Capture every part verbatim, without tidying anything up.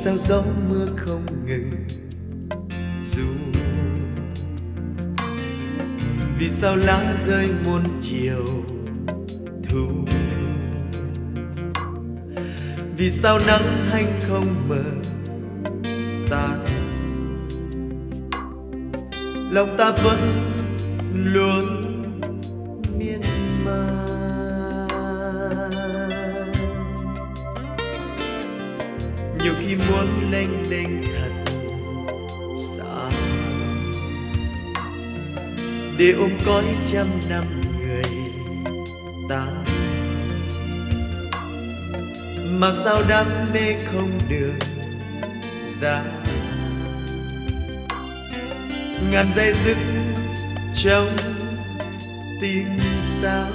sao gió mưa không ngừng ru, vì sao lá rơi muôn chiều thu, vì sao nắng hanh không mờ tàn, lòng ta vẫn luôn miên man. Nhiều khi muốn lênh đênh thật xa để ôm cõi trăm năm người ta, mà sao đam mê không đường ra, ngàn dây dứt trong tim ta.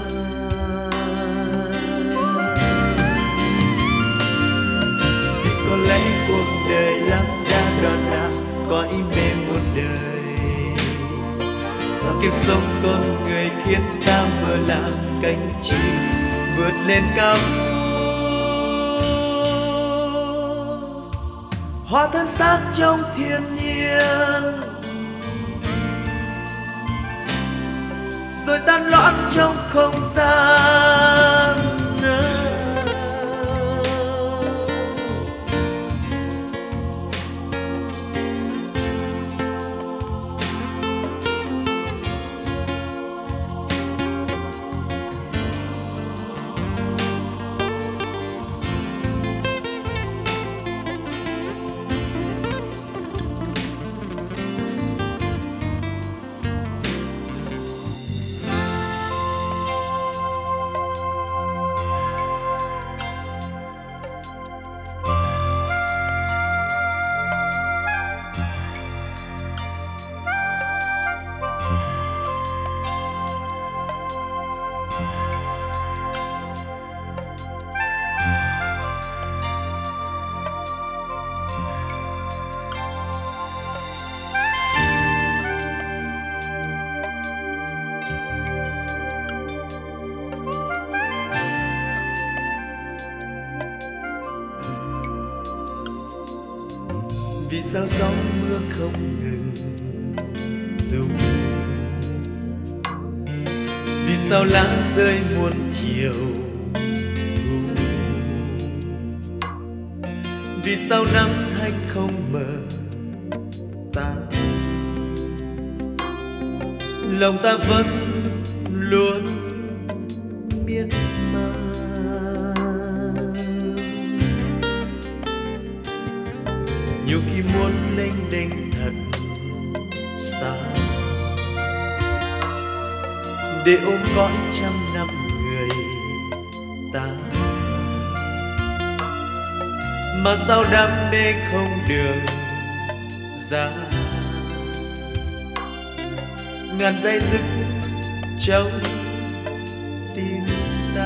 Vì có lẽ cuộc đời lắm đã đoạn lạc, có ý mê muôn đời, và kiếp sống con người khiến ta mơ làm cánh chim vượt lên cao. Hóa thân xác trong thiên nhiên, rồi tan loãng trong không gian. Vì sao gió mưa không ngừng ru, vì sao lá rơi muôn chiều thu, vì sao nắng hanh không mờ tan, lòng ta vẫn luôn miên man. Nhiều khi muốn lênh đênh thật xa để ôm cõi trăm năm người ta, mà sao đam mê không đường ra, ngàn dây dứt trong tim ta.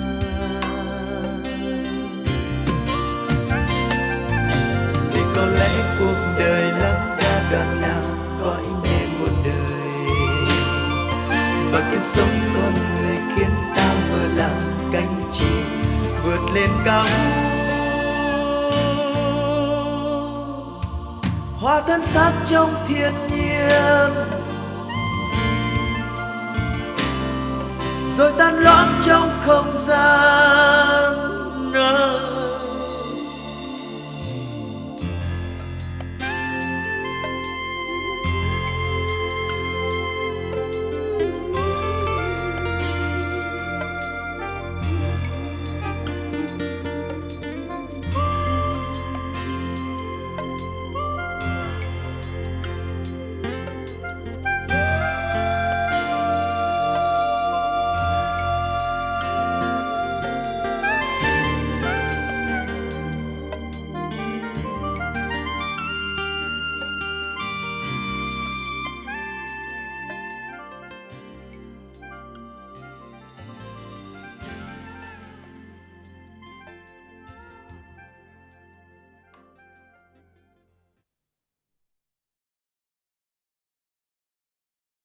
Có lẽ cuộc đời lắm đã đoạn lạc, có ý mê muôn đời, và kiếp sống con người khiến ta mơ làm cánh chim vượt lên cao. Hóa thân xác trong thiên nhiên, rồi tan loãng trong không gian.